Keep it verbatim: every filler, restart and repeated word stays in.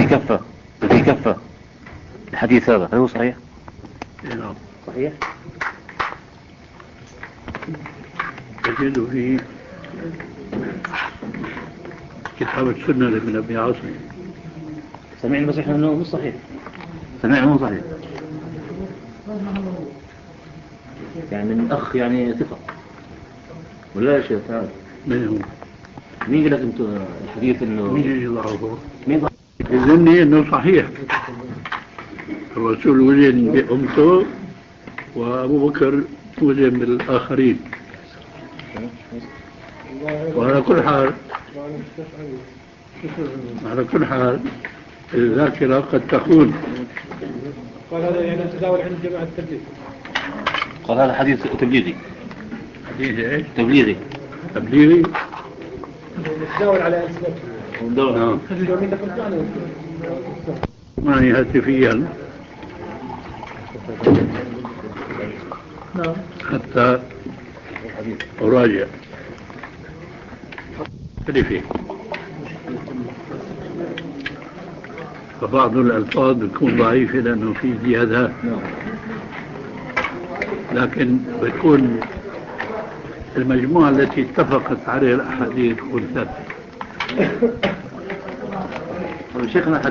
كفة الذي كفة الحديث هذا هل هو صحيح؟ نعم صحيح؟ تجد في كتاب السنة لابن أبي عاصم. سمعنا بس إحنا أنه مش صحيح. سمعنا مو صحيح. يعني من أخ يعني ثقة ولا شيء تعال. من هو؟ مين قال لك أنتوا الحديث إنه مين اللي ضعفه؟ مين ضعف؟ يظنني إنه صحيح. الرسول وزن بأمته وأبو بكر وزن بالآخرين. وعلى كل حال على كل حال الذاكرة قد تخون. قال هذا يعني تداول عند جماعة التبليغ. قال هذا حديث تبليغي. حديث ايش؟ تبليغي. تبليغي؟ تداول على ألسنتهم. نعم. معني هاتفيا حتى أراجع فيه. فبعض الألفاظ بتكون ضعيفة لأنه في زيادات، لكن بتكون المجموعة التي اتفقت عليها الأحاديث تكون ثابتة. شيخنا